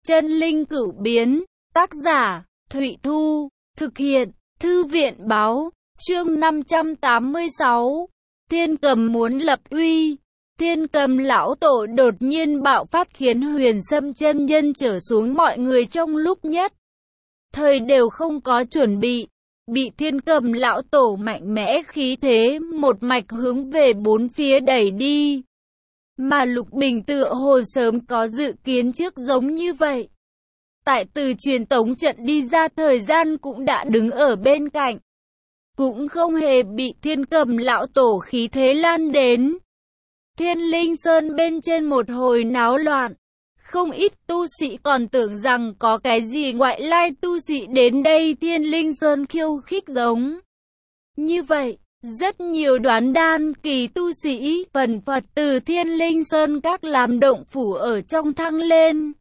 Chân linh cửu biến, tác giả, Thụy Thu, thực hiện, Thư viện báo, chương 586. Thiên Cầm muốn lập uy. Thiên Cầm lão tổ đột nhiên bạo phát khiến Huyền Sâm chân nhân trở xuống mọi người trong lúc nhất thời đều không có chuẩn bị. Bị Thiên Cầm lão tổ mạnh mẽ khí thế một mạch hướng về bốn phía đẩy đi. Mà Lục Bình tựa hồ sớm có dự kiến trước giống như vậy. Tại từ truyền tống trận đi ra thời gian cũng đã đứng ở bên cạnh. Cũng không hề bị Thiên Cầm lão tổ khí thế lan đến. Thiên Linh Sơn bên trên một hồi náo loạn. Không ít tu sĩ còn tưởng rằng có cái gì ngoại lai tu sĩ đến đây Thiên Linh Sơn khiêu khích giống. Như vậy, rất nhiều đoán đan kỳ tu sĩ phần phật từ Thiên Linh Sơn các làm động phủ ở trong thăng lên.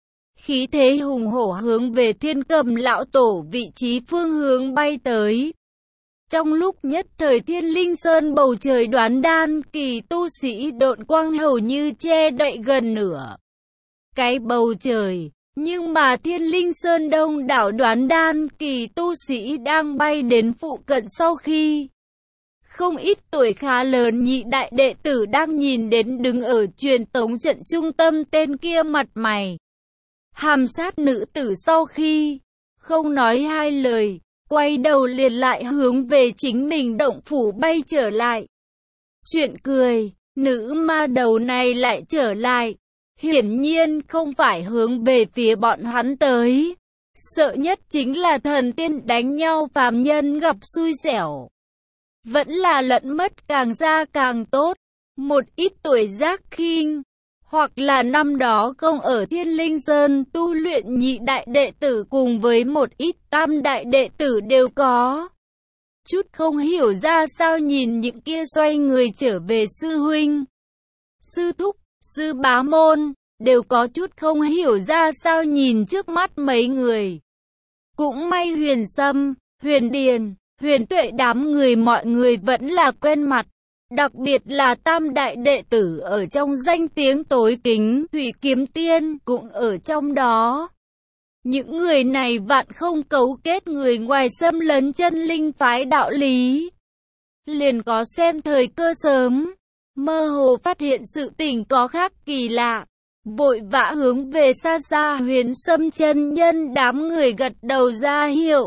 Khí thế hùng hổ hướng về Thiên Cầm lão tổ vị trí phương hướng bay tới. Trong lúc nhất thời Thiên Linh Sơn bầu trời đoán đan kỳ tu sĩ độn quang hầu như che đậy gần nửa cái bầu trời, nhưng mà Thiên Linh Sơn đông đảo đoán đan kỳ tu sĩ đang bay đến phụ cận sau khi không ít tuổi khá lớn nhị đại đệ tử đang nhìn đến đứng ở truyền tống trận trung tâm tên kia mặt mày hàm sát nữ tử sau khi không nói hai lời, quay đầu liền lại hướng về chính mình động phủ bay trở lại. Chuyện cười, nữ ma đầu này lại trở lại. Hiển nhiên không phải hướng về phía bọn hắn tới. Sợ nhất chính là thần tiên đánh nhau phàm nhân gặp xui xẻo. Vẫn là lẫn mất càng ra càng tốt. Một ít tuổi giác khinh, hoặc là năm đó không ở Thiên Linh Sơn tu luyện nhị đại đệ tử cùng với một ít tam đại đệ tử đều có. Chút không hiểu ra sao nhìn những kia xoay người trở về sư huynh, sư thúc, sư bá môn, đều có chút không hiểu ra sao nhìn trước mắt mấy người. Cũng may Huyền Sâm, Huyền Điền, Huyền Tuệ đám người mọi người vẫn là quen mặt. Đặc biệt là tam đại đệ tử ở trong danh tiếng tối kính, Thủy Kiếm Tiên cũng ở trong đó. Những người này vạn không cấu kết người ngoài xâm lấn chân linh phái đạo lý. Liền có xem thời cơ sớm, mơ hồ phát hiện sự tình có khác kỳ lạ. Vội vã hướng về xa xa Huyền Sâm chân nhân đám người gật đầu ra hiệu.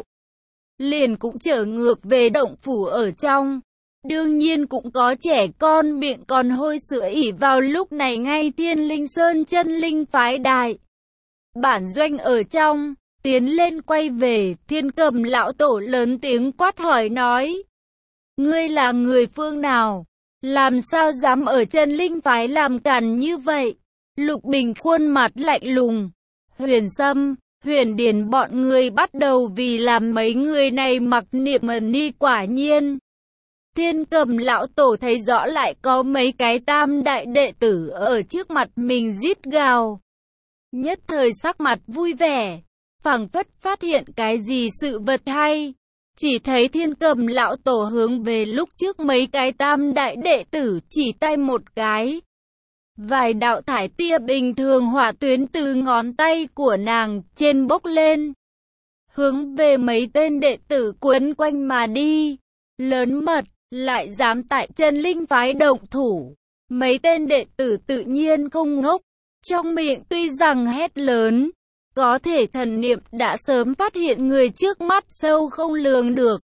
Liền cũng trở ngược về động phủ ở trong. Đương nhiên cũng có trẻ con miệng còn hôi sữa ỉ vào lúc này ngay Thiên Linh Sơn chân linh phái đại bản doanh ở trong, tiến lên quay về, Thiên Cầm lão tổ lớn tiếng quát hỏi nói. Ngươi là người phương nào? Làm sao dám ở chân linh phái làm càn như vậy? Lục Bình khuôn mặt lạnh lùng. Huyền Sâm, Huyền Điền bọn người bắt đầu vì làm mấy người này mặc niệm ni quả nhiên. Thiên Cầm lão tổ thấy rõ lại có mấy cái tam đại đệ tử ở trước mặt mình rít gào. Nhất thời sắc mặt vui vẻ, phảng phất phát hiện cái gì sự vật hay. Chỉ thấy Thiên Cầm lão tổ hướng về lúc trước mấy cái tam đại đệ tử chỉ tay một cái. Vài đạo thải tia bình thường hỏa tuyến từ ngón tay của nàng trên bốc lên. Hướng về mấy tên đệ tử quấn quanh mà đi. Lớn mật, lại dám tại chân linh phái động thủ. Mấy tên đệ tử tự nhiên không ngốc. Trong miệng tuy rằng hét lớn, có thể thần niệm đã sớm phát hiện người trước mắt sâu không lường được.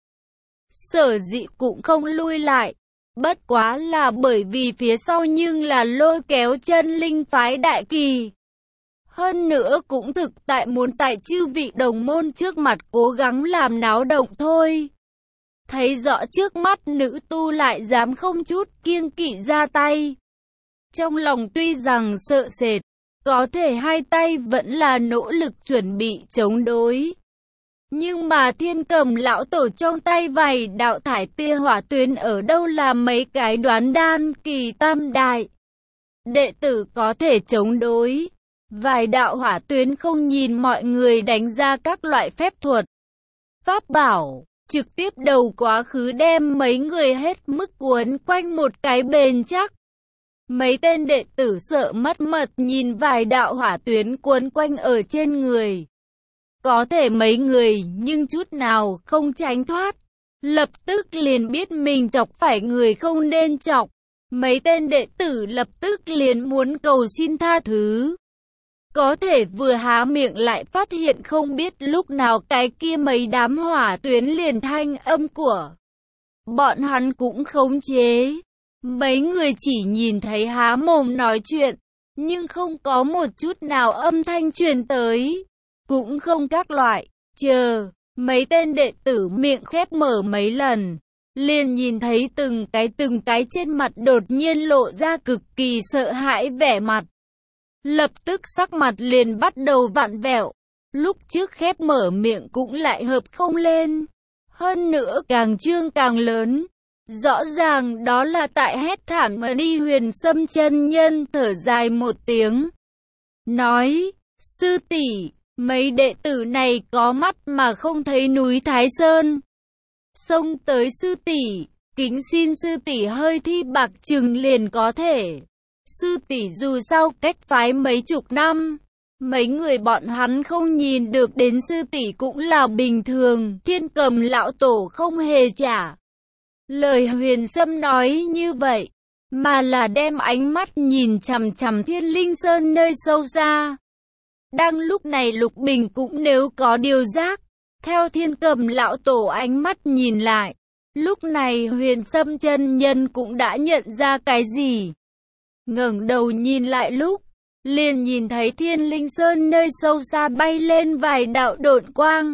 Sở dĩ cũng không lui lại. Bất quá là bởi vì phía sau nhưng là lôi kéo chân linh phái đại kỳ. Hơn nữa cũng thực tại muốn tại chư vị đồng môn trước mặt cố gắng làm náo động thôi. Thấy rõ trước mắt nữ tu lại dám không chút kiêng kỵ ra tay. Trong lòng tuy rằng sợ sệt, có thể hai tay vẫn là nỗ lực chuẩn bị chống đối. Nhưng mà Thiên Cầm lão tổ trong tay vài đạo thải tia hỏa tuyến ở đâu là mấy cái đoán đan kỳ tam đại đệ tử có thể chống đối. Vài đạo hỏa tuyến không nhìn mọi người đánh ra các loại phép thuật, pháp bảo, trực tiếp đầu quá khứ đem mấy người hết mức cuốn quanh một cái bền chắc. Mấy tên đệ tử sợ mất mật nhìn vài đạo hỏa tuyến quấn quanh ở trên người. Có thể mấy người nhưng chút nào không tránh thoát. Lập tức liền biết mình chọc phải người không nên chọc. Mấy tên đệ tử lập tức liền muốn cầu xin tha thứ. Có thể vừa há miệng lại phát hiện không biết lúc nào cái kia mấy đám hỏa tuyến liền thanh âm của bọn hắn cũng khống chế. Mấy người chỉ nhìn thấy há mồm nói chuyện, nhưng không có một chút nào âm thanh truyền tới, cũng không các loại, chờ. Mấy tên đệ tử miệng khép mở mấy lần, liền nhìn thấy từng cái trên mặt đột nhiên lộ ra cực kỳ sợ hãi vẻ mặt. Lập tức sắc mặt liền bắt đầu vặn vẹo, lúc trước khép mở miệng cũng lại hợp không lên. Hơn nữa càng trương càng lớn, rõ ràng đó là tại hét thảm mà đi. Huyền Sâm chân nhân thở dài một tiếng, nói, sư tỷ, mấy đệ tử này có mắt mà không thấy núi Thái Sơn. Xông tới sư tỷ, kính xin sư tỷ hơi thi bạc chừng liền có thể. Sư tỷ dù sao cách phái mấy chục năm, mấy người bọn hắn không nhìn được đến sư tỷ cũng là bình thường. Thiên Cầm lão tổ không hề trả lời Huyền Sâm nói như vậy, mà là đem ánh mắt nhìn chằm chằm Thiên Linh Sơn nơi sâu xa. Đang lúc này Lục Bình cũng nếu có điều giác, theo Thiên Cầm lão tổ ánh mắt nhìn lại. Lúc này Huyền Sâm chân nhân cũng đã nhận ra cái gì. Ngẩng đầu nhìn lại lúc, liền nhìn thấy Thiên Linh Sơn nơi sâu xa bay lên vài đạo độn quang.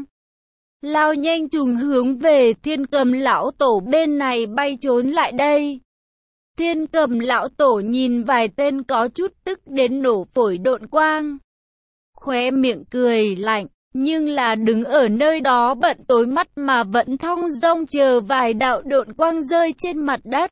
Lao nhanh trùng hướng về Thiên Cầm lão tổ bên này bay trốn lại đây. Thiên Cầm lão tổ nhìn vài tên có chút tức đến nổ phổi độn quang, khóe miệng cười lạnh, nhưng là đứng ở nơi đó bận tối mắt mà vẫn thong dong chờ vài đạo độn quang rơi trên mặt đất.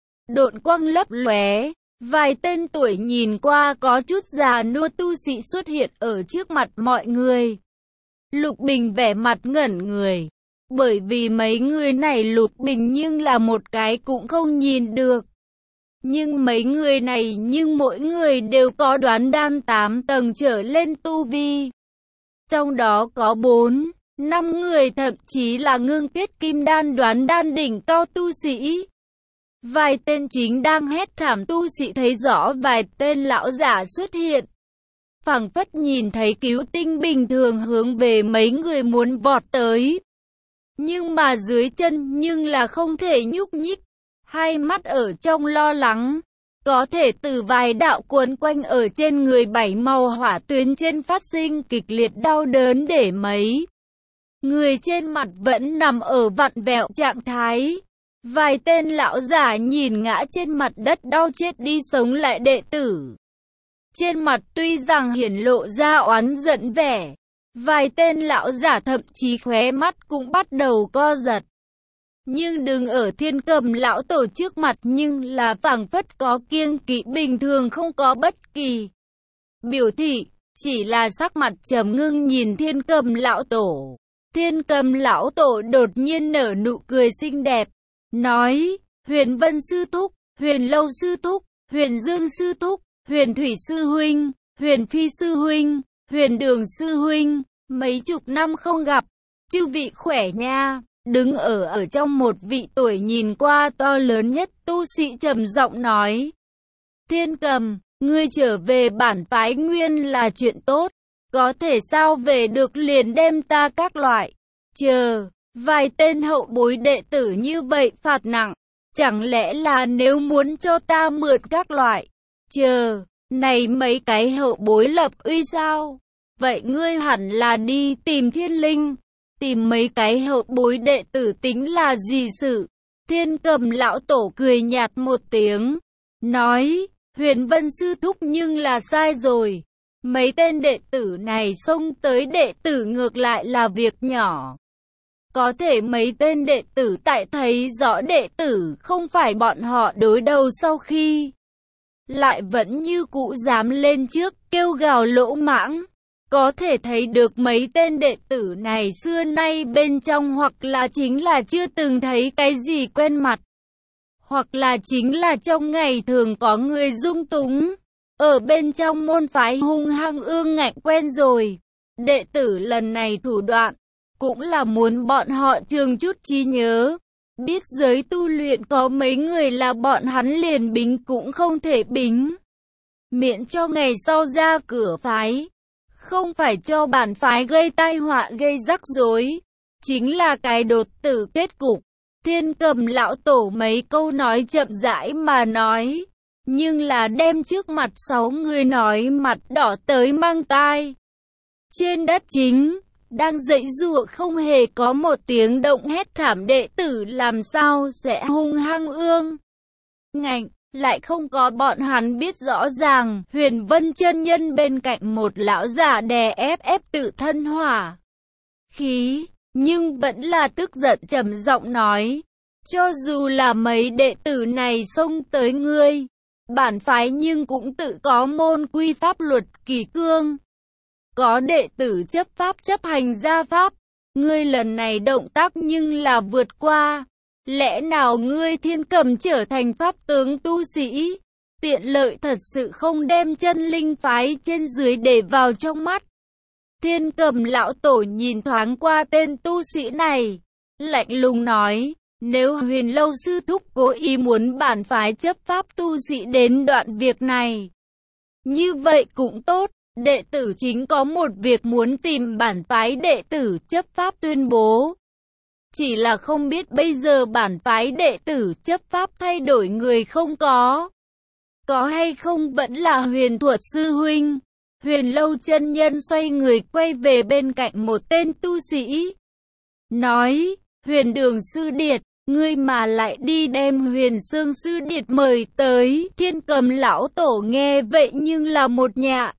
Độn quang lấp lóe, vài tên tuổi nhìn qua có chút già nua tu sĩ xuất hiện ở trước mặt mọi người. Lục Bình vẻ mặt ngẩn người, bởi vì mấy người này Lục Bình nhưng là một cái cũng không nhìn được. Nhưng mấy người này nhưng mỗi người đều có đoán đan 8 tầng trở lên tu vi. Trong đó có 4, 5 người thậm chí là ngưng kết kim đan đoán đan đỉnh cao tu sĩ. Vài tên chính đang hét thảm tu sĩ thấy rõ vài tên lão giả xuất hiện, phảng phất nhìn thấy cứu tinh bình thường hướng về mấy người muốn vọt tới. Nhưng mà dưới chân nhưng là không thể nhúc nhích, hai mắt ở trong lo lắng. Có thể từ vài đạo cuốn quanh ở trên người 7 màu hỏa tuyến trên phát sinh kịch liệt đau đớn để mấy người trên mặt vẫn nằm ở vặn vẹo trạng thái. Vài tên lão giả nhìn ngã trên mặt đất đau chết đi sống lại đệ tử, trên mặt tuy rằng hiển lộ ra oán giận vẻ, vài tên lão giả thậm chí khóe mắt cũng bắt đầu co giật. Nhưng đừng ở Thiên Cầm lão tổ trước mặt nhưng là phảng phất có kiêng kỵ bình thường, không có bất kỳ biểu thị, chỉ là sắc mặt trầm ngưng nhìn Thiên Cầm lão tổ. Thiên Cầm lão tổ đột nhiên nở nụ cười xinh đẹp, nói, Huyền Vân sư thúc, Huyền Lâu sư thúc, Huyền Dương sư thúc, Huyền Thủy sư huynh, Huyền Phi sư huynh, Huyền Đường sư huynh, mấy chục năm không gặp, chư vị khỏe nha. Đứng ở trong một vị tuổi nhìn qua to lớn nhất tu sĩ trầm giọng nói, Thiên Cầm, ngươi trở về bản phái nguyên là chuyện tốt, có thể sao về được liền đem ta các loại. Chờ, vài tên hậu bối đệ tử như vậy phạt nặng, chẳng lẽ là nếu muốn cho ta mượn các loại. Chờ, này mấy cái hậu bối lập uy sao? Vậy ngươi hẳn là đi tìm Thiên Linh, tìm mấy cái hậu bối đệ tử tính là gì sự? Thiên Cầm lão tổ cười nhạt một tiếng, nói, Huyền Vân sư thúc nhưng là sai rồi. Mấy tên đệ tử này xông tới đệ tử ngược lại là việc nhỏ. Có thể mấy tên đệ tử tại thấy rõ đệ tử không phải bọn họ đối đầu sau khi lại vẫn như cũ dám lên trước kêu gào lỗ mãng. Có thể thấy được mấy tên đệ tử này xưa nay bên trong hoặc là chính là chưa từng thấy cái gì quen mặt, hoặc là chính là trong ngày thường có người dung túng, ở bên trong môn phái hung hăng ương ngạnh quen rồi. Đệ tử lần này thủ đoạn, cũng là muốn bọn họ trường chút trí nhớ. Biết giới tu luyện có mấy người là bọn hắn liền bính cũng không thể bính. Miễn cho ngày sau ra cửa phái, không phải cho bản phái gây tai họa gây rắc rối, chính là cái đột tử kết cục. Thiên Cầm lão tổ mấy câu nói chậm rãi mà nói, nhưng là đem trước mặt 6 người nói mặt đỏ tới mang tai. Trên đất chính, đang giãy giụa không hề có một tiếng động hét thảm, đệ tử làm sao sẽ hung hăng ương ngạnh, lại không có bọn hắn biết rõ ràng. Huyền Vân chân nhân bên cạnh một lão giả đè ép tự thân hỏa khí, nhưng vẫn là tức giận trầm giọng nói, cho dù là mấy đệ tử này xông tới ngươi, bản phái nhưng cũng tự có môn quy pháp luật kỷ cương. Có đệ tử chấp pháp chấp hành gia pháp, ngươi lần này động tác nhưng là vượt qua. Lẽ nào ngươi Thiên Cầm trở thành pháp tướng tu sĩ, tiện lợi thật sự không đem chân linh phái trên dưới để vào trong mắt. Thiên Cầm lão tổ nhìn thoáng qua tên tu sĩ này, lạnh lùng nói, nếu Huyền Lâu sư thúc cố ý muốn bản phái chấp pháp tu sĩ đến đoạn việc này, như vậy cũng tốt. Đệ tử chính có một việc muốn tìm bản phái đệ tử chấp pháp tuyên bố. Chỉ là không biết bây giờ bản phái đệ tử chấp pháp thay đổi người không có hay không vẫn là Huyền Thuật sư huynh. Huyền Lâu chân nhân xoay người quay về bên cạnh một tên tu sĩ, nói, Huyền Đường sư điệt, ngươi mà lại đi đem Huyền Xương sư điệt mời tới. Thiên Cầm lão tổ nghe vậy nhưng là một nhạ,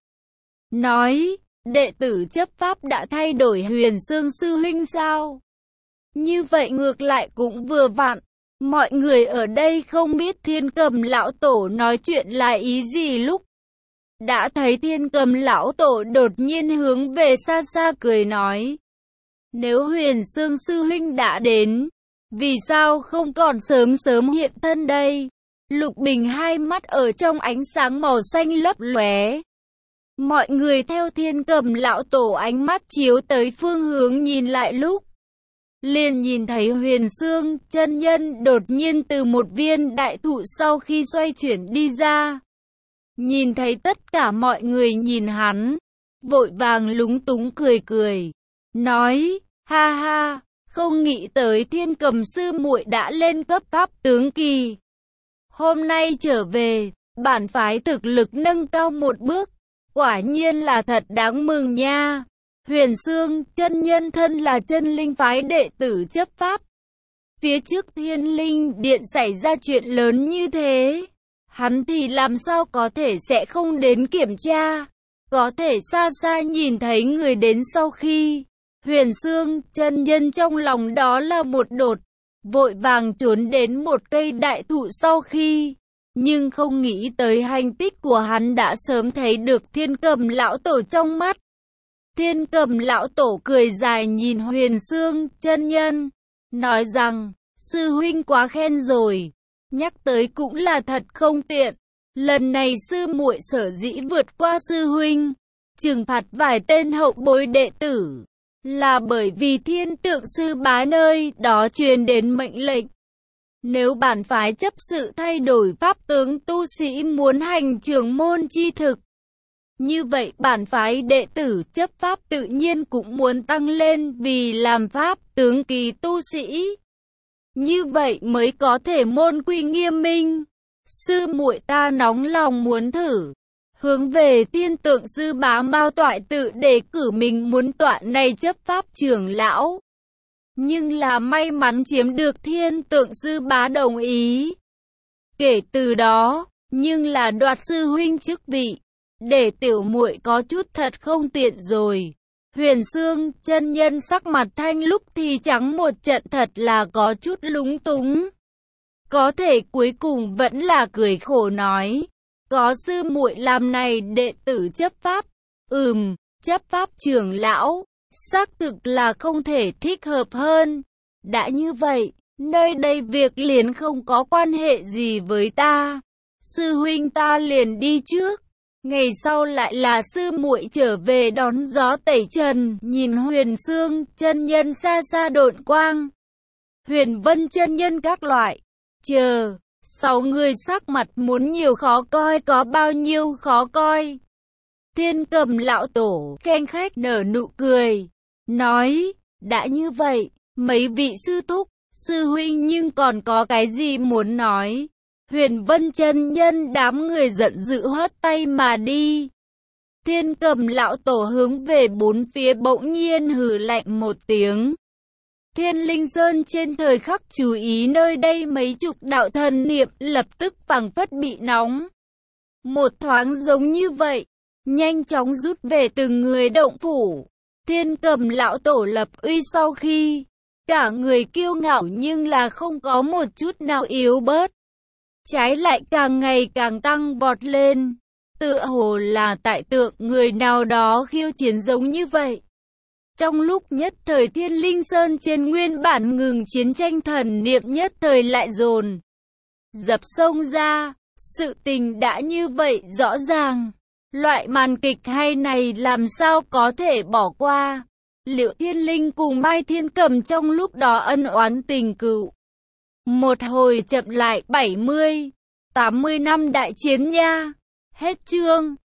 nói, đệ tử chấp pháp đã thay đổi Huyền Xương sư huynh sao? Như vậy ngược lại cũng vừa vặn. Mọi người ở đây không biết Thiên Cầm lão tổ nói chuyện là ý gì lúc đã thấy Thiên Cầm lão tổ đột nhiên hướng về xa xa cười nói, nếu Huyền Xương sư huynh đã đến, vì sao không còn sớm sớm hiện thân đây? Lục Bình hai mắt ở trong ánh sáng màu xanh lấp lóe. Mọi người theo Thiên Cầm lão tổ ánh mắt chiếu tới phương hướng nhìn lại lúc, liền nhìn thấy Huyền Xương chân nhân đột nhiên từ một viên đại thụ sau khi xoay chuyển đi ra. Nhìn thấy tất cả mọi người nhìn hắn, vội vàng lúng túng cười, nói, ha ha, không nghĩ tới Thiên Cầm sư muội đã lên cấp pháp tướng kỳ. Hôm nay trở về, bản phái thực lực nâng cao một bước, quả nhiên là thật đáng mừng nha. Huyền Xương chân nhân thân là chân linh phái đệ tử chấp pháp. Phía trước Thiên Linh Điện xảy ra chuyện lớn như thế, hắn thì làm sao có thể sẽ không đến kiểm tra. Có thể xa xa nhìn thấy người đến sau khi Huyền Xương chân nhân trong lòng đó là một đột, vội vàng trốn đến một cây đại thụ sau khi, nhưng không nghĩ tới hành tích của hắn đã sớm thấy được Thiên Cầm lão tổ trong mắt. Thiên Cầm lão tổ cười dài nhìn Huyền Xương chân nhân, nói rằng, sư huynh quá khen rồi, nhắc tới cũng là thật không tiện. Lần này sư muội sở dĩ vượt qua sư huynh, trừng phạt vài tên hậu bối đệ tử, là bởi vì Thiên Tượng sư bá nơi đó truyền đến mệnh lệnh. Nếu bản phái chấp sự thay đổi pháp tướng tu sĩ muốn hành trưởng môn chi thực, như vậy bản phái đệ tử chấp pháp tự nhiên cũng muốn tăng lên vì làm pháp tướng kỳ tu sĩ. Như vậy mới có thể môn quy nghiêm minh. Sư muội ta nóng lòng muốn thử, hướng về Thiên Tượng sư bá Mao Toại tự đề cử mình muốn tọa này chấp pháp trưởng lão. Nhưng là may mắn chiếm được Thiên Tượng sư bá đồng ý. Kể từ đó, nhưng là đoạt sư huynh chức vị, để tiểu muội có chút thật không tiện rồi. Huyền Xương chân nhân sắc mặt thanh lúc thì trắng một trận, thật là có chút lúng túng. Có thể cuối cùng vẫn là cười khổ nói, có sư muội làm này đệ tử chấp pháp, chấp pháp trưởng lão, xác thực là không thể thích hợp hơn. Đã như vậy, nơi đây việc liền không có quan hệ gì với ta. Sư huynh ta liền đi trước. Ngày sau lại là sư muội trở về đón gió tẩy trần, nhìn Huyền Xương chân nhân xa xa độn quang, Huyền Vân chân nhân các loại. Chờ, 6 người sắc mặt muốn nhiều khó coi có bao nhiêu khó coi. Thiên Cầm lão tổ khen khách nở nụ cười, nói, đã như vậy, mấy vị sư thúc, sư huynh nhưng còn có cái gì muốn nói. Huyền Vân chân nhân đám người giận dữ hất tay mà đi. Thiên Cầm lão tổ hướng về bốn phía bỗng nhiên hừ lạnh một tiếng. Thiên Linh Sơn trên thời khắc chú ý nơi đây mấy chục đạo thần niệm lập tức phảng phất bị nóng. Một thoáng giống như vậy, nhanh chóng rút về từng người động phủ. Thiên Cầm lão tổ lập uy sau khi, cả người kiêu ngạo nhưng là không có một chút nào yếu bớt. Trái lại càng ngày càng tăng vọt lên, tựa hồ là tại tượng người nào đó khiêu chiến giống như vậy. Trong lúc nhất thời Thiên Linh Sơn trên nguyên bản ngừng chiến tranh thần niệm nhất thời lại dồn dập xông ra, sự tình đã như vậy rõ ràng. Loại màn kịch hay này làm sao có thể bỏ qua. Liệu Thiên Linh cùng Mai Thiên Cầm trong lúc đó ân oán tình cựu. Một hồi chậm lại 70, 80 năm đại chiến nha. Hết chương.